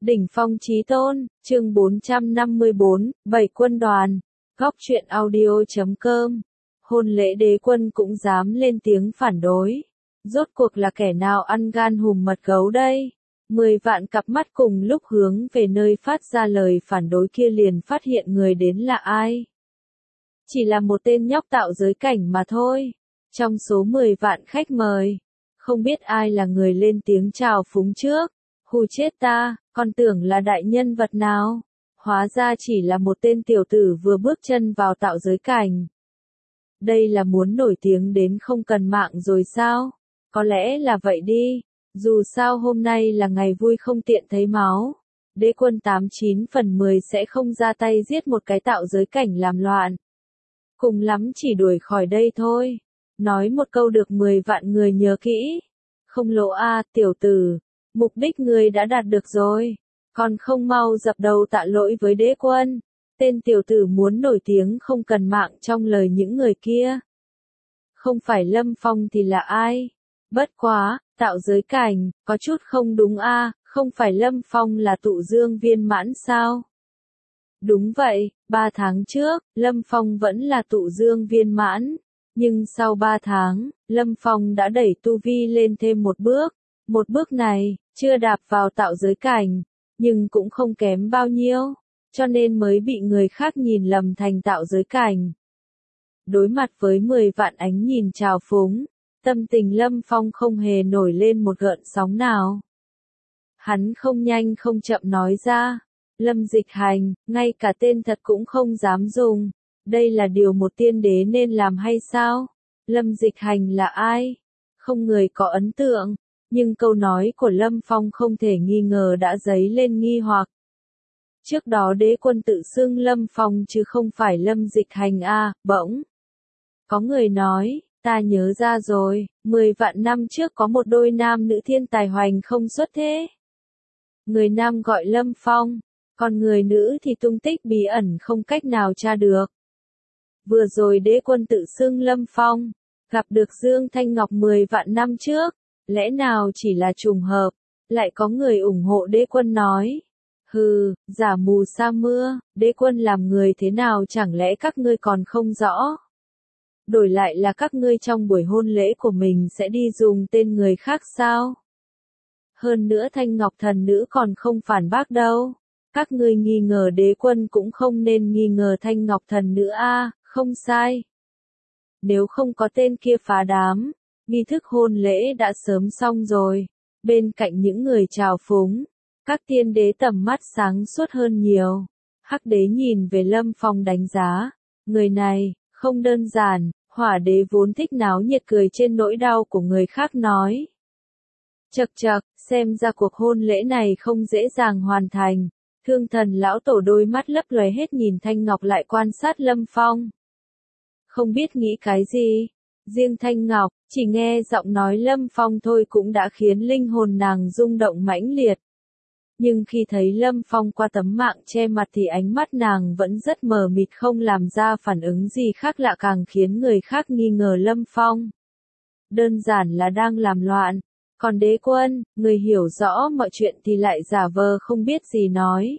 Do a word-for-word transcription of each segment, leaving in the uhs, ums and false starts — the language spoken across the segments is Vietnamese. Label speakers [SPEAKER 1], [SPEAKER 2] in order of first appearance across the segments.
[SPEAKER 1] Đỉnh phong chí tôn, chương bốn trăm năm mươi bốn, bảy quân đoàn, góc truyện audio chấm com. Hôn lễ đế quân cũng dám lên tiếng phản đối. Rốt cuộc là kẻ nào ăn gan hùm mật gấu đây? Mười vạn cặp mắt cùng lúc hướng về nơi phát ra lời phản đối kia liền phát hiện người đến là ai. Chỉ là một tên nhóc tạo giới cảnh mà thôi. Trong số mười vạn khách mời, không biết ai là người lên tiếng chào phúng trước. Hù chết ta, còn tưởng là đại nhân vật nào. Hóa ra chỉ là một tên tiểu tử vừa bước chân vào tạo giới cảnh. Đây là muốn nổi tiếng đến không cần mạng rồi sao? Có lẽ là vậy đi. Dù sao hôm nay là ngày vui không tiện thấy máu. Đế quân tám chín phần mười sẽ không ra tay giết một cái tạo giới cảnh làm loạn. Cùng lắm chỉ đuổi khỏi đây thôi. Nói một câu được mười vạn người nhớ kỹ. Không lỗ a, tiểu tử. Mục đích người đã đạt được rồi. Còn không mau dập đầu tạ lỗi với đế quân. Tên tiểu tử muốn nổi tiếng không cần mạng trong lời những người kia. Không phải Lâm Phong thì là ai? Bất quá, tạo giới cảnh, có chút không đúng a, không phải Lâm Phong là tụ dương viên mãn sao? Đúng vậy, ba tháng trước, Lâm Phong vẫn là tụ dương viên mãn. Nhưng sau ba tháng, Lâm Phong đã đẩy tu vi lên thêm một bước. Một bước này, chưa đạp vào tạo giới cảnh, nhưng cũng không kém bao nhiêu, cho nên mới bị người khác nhìn lầm thành tạo giới cảnh. Đối mặt với mười vạn ánh nhìn trào phúng, tâm tình Lâm Phong không hề nổi lên một gợn sóng nào. Hắn không nhanh không chậm nói ra, Lâm Dịch Hành, ngay cả tên thật cũng không dám dùng, đây là điều một tiên đế nên làm hay sao? Lâm Dịch Hành là ai? Không người có ấn tượng. Nhưng câu nói của Lâm Phong không thể nghi ngờ đã dấy lên nghi hoặc. Trước đó đế quân tự xưng Lâm Phong chứ không phải Lâm Dịch Hành a, bỗng. Có người nói, ta nhớ ra rồi, mười vạn năm trước có một đôi nam nữ thiên tài hoành không xuất thế. Người nam gọi Lâm Phong, còn người nữ thì tung tích bí ẩn không cách nào tra được. Vừa rồi đế quân tự xưng Lâm Phong, gặp được Dương Thanh Ngọc mười vạn năm trước. Lẽ nào chỉ là trùng hợp, lại có người ủng hộ đế quân nói. Hừ, giả mù sa mưa, đế quân làm người thế nào chẳng lẽ các ngươi còn không rõ. Đổi lại là các ngươi trong buổi hôn lễ của mình sẽ đi dùng tên người khác sao? Hơn nữa Thanh Ngọc thần nữ còn không phản bác đâu. Các ngươi nghi ngờ đế quân cũng không nên nghi ngờ Thanh Ngọc thần nữ a, không sai. Nếu không có tên kia phá đám, nghi thức hôn lễ đã sớm xong rồi. Bên cạnh những người chào phúng, các tiên đế tầm mắt sáng suốt hơn nhiều. Hắc đế nhìn về Lâm Phong đánh giá, người này, không đơn giản, hỏa đế vốn thích náo nhiệt cười trên nỗi đau của người khác nói. Chậc chậc, xem ra cuộc hôn lễ này không dễ dàng hoàn thành. Thương thần lão tổ đôi mắt lấp lóe hết nhìn Thanh Ngọc lại quan sát Lâm Phong. Không biết nghĩ cái gì. Riêng Thanh Ngọc, chỉ nghe giọng nói Lâm Phong thôi cũng đã khiến linh hồn nàng rung động mãnh liệt. Nhưng khi thấy Lâm Phong qua tấm mạng che mặt thì ánh mắt nàng vẫn rất mờ mịt không làm ra phản ứng gì khác lạ càng khiến người khác nghi ngờ Lâm Phong. Đơn giản là đang làm loạn. Còn đế quân, người hiểu rõ mọi chuyện thì lại giả vờ không biết gì nói.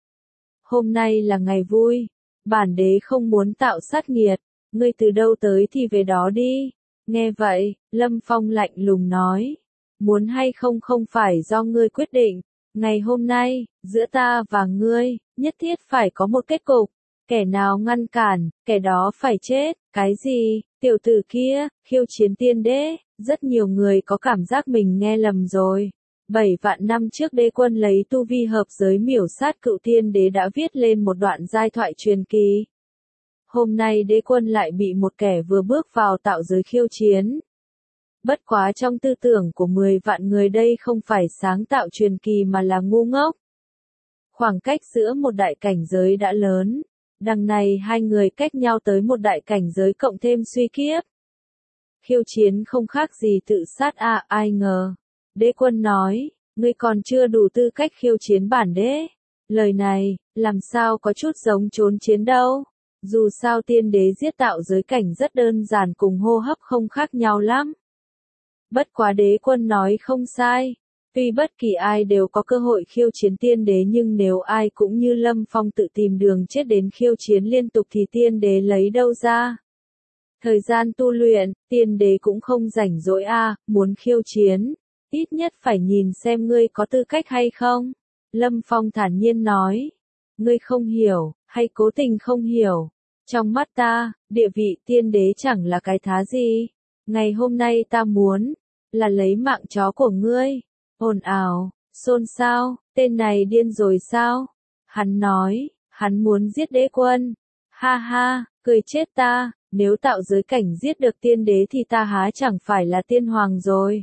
[SPEAKER 1] Hôm nay là ngày vui. Bản đế không muốn tạo sát nghiệt. Ngươi từ đâu tới thì về đó đi. Nghe vậy, Lâm Phong lạnh lùng nói. Muốn hay không không phải do ngươi quyết định. Ngày hôm nay, giữa ta và ngươi, nhất thiết phải có một kết cục. Kẻ nào ngăn cản, kẻ đó phải chết. Cái gì, tiểu tử kia, khiêu chiến tiên đế. Rất nhiều người có cảm giác mình nghe lầm rồi. Bảy vạn năm trước đế quân lấy tu vi hợp giới miểu sát cựu tiên đế đã viết lên một đoạn giai thoại truyền kỳ. Hôm nay đế quân lại bị một kẻ vừa bước vào tạo giới khiêu chiến. Bất quá trong tư tưởng của mười vạn người đây không phải sáng tạo truyền kỳ mà là ngu ngốc. Khoảng cách giữa một đại cảnh giới đã lớn. Đằng này hai người cách nhau tới một đại cảnh giới cộng thêm suy kiếp. Khiêu chiến không khác gì tự sát à, ai ngờ. Đế quân nói, ngươi còn chưa đủ tư cách khiêu chiến bản đế. Lời này, làm sao có chút giống trốn chiến đâu. Dù sao tiên đế giết tạo giới cảnh rất đơn giản cùng hô hấp không khác nhau lắm. Bất quá đế quân nói không sai. Tuy bất kỳ ai đều có cơ hội khiêu chiến tiên đế nhưng nếu ai cũng như Lâm Phong tự tìm đường chết đến khiêu chiến liên tục thì tiên đế lấy đâu ra? Thời gian tu luyện, tiên đế cũng không rảnh rỗi a, à, muốn khiêu chiến, ít nhất phải nhìn xem ngươi có tư cách hay không. Lâm Phong thản nhiên nói, ngươi không hiểu, hay cố tình không hiểu. Trong mắt ta, địa vị tiên đế chẳng là cái thá gì. Ngày hôm nay ta muốn, là lấy mạng chó của ngươi. Ồn ào, xôn xao, tên này điên rồi sao? Hắn nói, hắn muốn giết đế quân. Ha ha, cười chết ta, nếu tạo giới cảnh giết được tiên đế thì ta há chẳng phải là tiên hoàng rồi.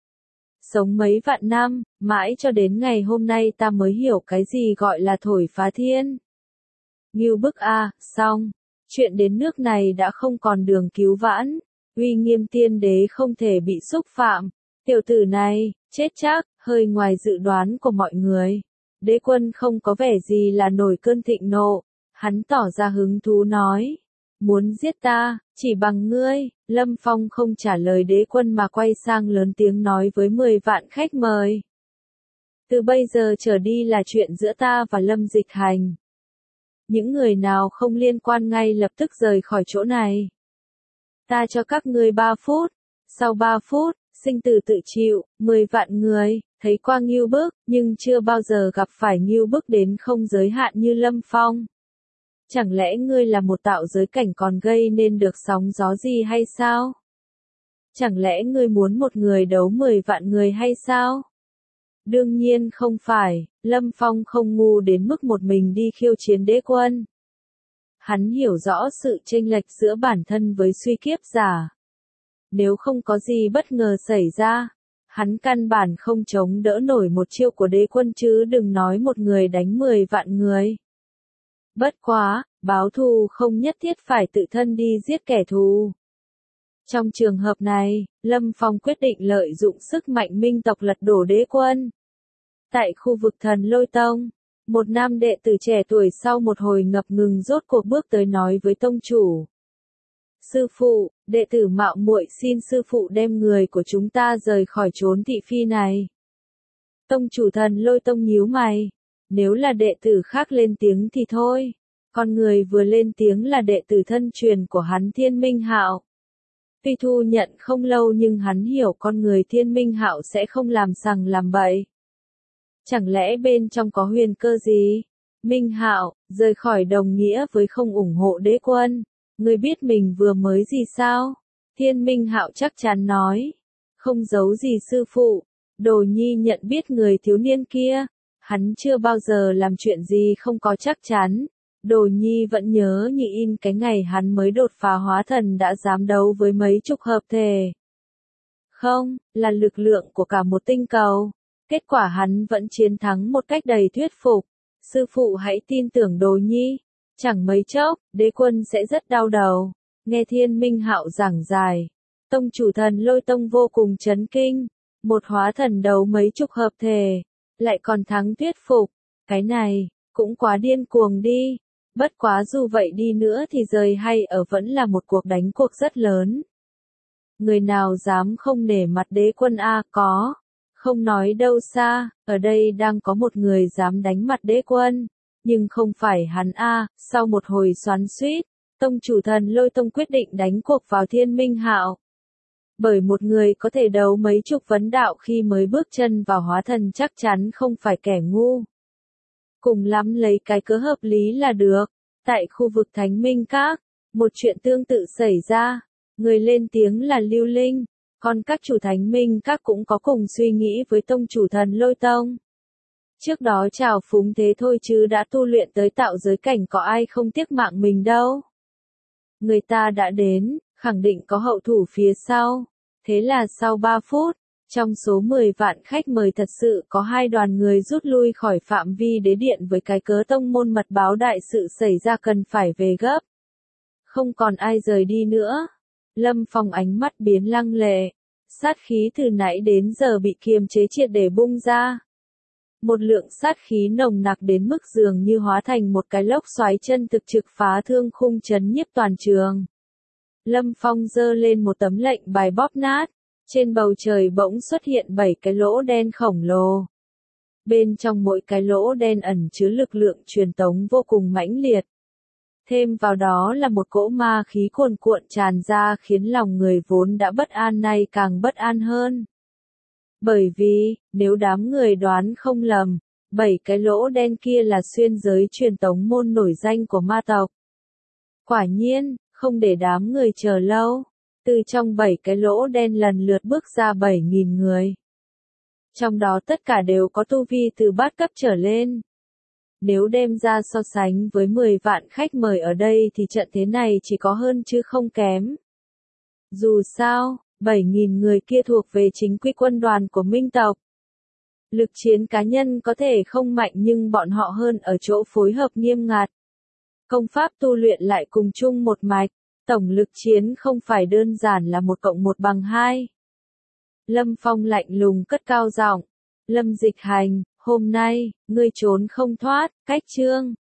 [SPEAKER 1] Sống mấy vạn năm, mãi cho đến ngày hôm nay ta mới hiểu cái gì gọi là thổi phá thiên. Ngưu bức a, xong, chuyện đến nước này đã không còn đường cứu vãn, uy nghiêm tiên đế không thể bị xúc phạm. Tiểu tử này, chết chắc, hơi ngoài dự đoán của mọi người. Đế quân không có vẻ gì là nổi cơn thịnh nộ, hắn tỏ ra hứng thú nói. Muốn giết ta, chỉ bằng ngươi. Lâm Phong không trả lời đế quân mà quay sang lớn tiếng nói với mười vạn khách mời. Từ bây giờ trở đi là chuyện giữa ta và Lâm Dịch Hành. Những người nào không liên quan ngay lập tức rời khỏi chỗ này. Ta cho các ngươi ba phút. Sau ba phút, sinh tử tự chịu, mười vạn người, thấy qua Ngưu Bức, nhưng chưa bao giờ gặp phải Ngưu Bức đến không giới hạn như Lâm Phong. Chẳng lẽ ngươi là một tạo giới cảnh còn gây nên được sóng gió gì hay sao? Chẳng lẽ ngươi muốn một người đấu mười vạn người hay sao? Đương nhiên không phải, Lâm Phong không ngu đến mức một mình đi khiêu chiến đế quân. Hắn hiểu rõ sự chênh lệch giữa bản thân với suy kiếp giả. Nếu không có gì bất ngờ xảy ra, hắn căn bản không chống đỡ nổi một chiêu của đế quân chứ đừng nói một người đánh mười vạn người. Bất quá, báo thù không nhất thiết phải tự thân đi giết kẻ thù. Trong trường hợp này, Lâm Phong quyết định lợi dụng sức mạnh minh tộc lật đổ đế quân. Tại khu vực Thần Lôi Tông, một nam đệ tử trẻ tuổi sau một hồi ngập ngừng rốt cuộc bước tới nói với tông chủ. Sư phụ, đệ tử mạo muội xin sư phụ đem người của chúng ta rời khỏi chốn thị phi này. Tông chủ Thần Lôi Tông nhíu mày. Nếu là đệ tử khác lên tiếng thì thôi. Con người vừa lên tiếng là đệ tử thân truyền của hắn Thiên Minh Hạo. Tuy thu nhận không lâu nhưng hắn hiểu con người Thiên Minh Hạo sẽ không làm sằng làm bậy. Chẳng lẽ bên trong có huyền cơ gì? Minh Hạo, rời khỏi đồng nghĩa với không ủng hộ đế quân. Ngươi biết mình vừa mới gì sao? Thiên Minh Hạo chắc chắn nói. Không giấu gì sư phụ. Đồ nhi nhận biết người thiếu niên kia. Hắn chưa bao giờ làm chuyện gì không có chắc chắn. Đồ nhi vẫn nhớ như in cái ngày hắn mới đột phá hóa thần đã dám đấu với mấy chục hợp thể. Không, là lực lượng của cả một tinh cầu. Kết quả hắn vẫn chiến thắng một cách đầy thuyết phục. Sư phụ hãy tin tưởng đồ nhi. Chẳng mấy chốc, đế quân sẽ rất đau đầu. Nghe Thiên Minh Hạo giảng giải. Tông chủ Thần Lôi Tông vô cùng chấn kinh. Một hóa thần đấu mấy chục hợp thể. Lại còn thắng thuyết phục. Cái này, cũng quá điên cuồng đi. Bất quá dù vậy đi nữa thì rời hay ở vẫn là một cuộc đánh cuộc rất lớn. Người nào dám không nể mặt đế quân a có. Không nói đâu xa, ở đây đang có một người dám đánh mặt đế quân. Nhưng không phải hắn a. Sau một hồi xoắn xuýt, tông chủ Thần Lôi Tông quyết định đánh cuộc vào Thiên Minh Hạo. Bởi một người có thể đấu mấy chục vấn đạo khi mới bước chân vào hóa thần chắc chắn không phải kẻ ngu. Cùng lắm lấy cái cớ hợp lý là được. Tại khu vực Thánh Minh Các, một chuyện tương tự xảy ra. Người lên tiếng là Lưu Linh. Còn các chủ Thánh Minh Các cũng có cùng suy nghĩ với tông chủ Thần Lôi Tông. Trước đó trào phúng thế thôi chứ đã tu luyện tới tạo giới cảnh có ai không tiếc mạng mình đâu. Người ta đã đến, khẳng định có hậu thủ phía sau. Thế là sau ba phút, trong số mười vạn khách mời thật sự có hai đoàn người rút lui khỏi phạm vi đế điện với cái cớ tông môn mật báo đại sự xảy ra cần phải về gấp. Không còn ai rời đi nữa. Lâm Phong ánh mắt biến lăng lệ. Sát khí từ nãy đến giờ bị kiềm chế triệt để bung ra. Một lượng sát khí nồng nặc đến mức dường như hóa thành một cái lốc xoáy chân thực trực phá thương khung chấn nhiếp toàn trường. Lâm Phong giơ lên một tấm lệnh bài bóp nát. Trên bầu trời bỗng xuất hiện bảy cái lỗ đen khổng lồ. Bên trong mỗi cái lỗ đen ẩn chứa lực lượng truyền tống vô cùng mãnh liệt. Thêm vào đó là một cỗ ma khí cuồn cuộn tràn ra khiến lòng người vốn đã bất an nay càng bất an hơn. Bởi vì, nếu đám người đoán không lầm, bảy cái lỗ đen kia là xuyên giới truyền tống môn nổi danh của ma tộc. Quả nhiên, không để đám người chờ lâu, từ trong bảy cái lỗ đen lần lượt bước ra bảy nghìn người. Trong đó tất cả đều có tu vi từ bát cấp trở lên. Nếu đem ra so sánh với mười vạn khách mời ở đây thì trận thế này chỉ có hơn chứ không kém. Dù sao, bảy nghìn người kia thuộc về chính quy quân đoàn của Minh tộc. Lực chiến cá nhân có thể không mạnh nhưng bọn họ hơn ở chỗ phối hợp nghiêm ngặt. Công pháp tu luyện lại cùng chung một mạch, tổng lực chiến không phải đơn giản là một cộng một bằng hai. Lâm Phong lạnh lùng cất cao giọng, Lâm Dịch Hành, hôm nay, ngươi trốn không thoát, cách chương.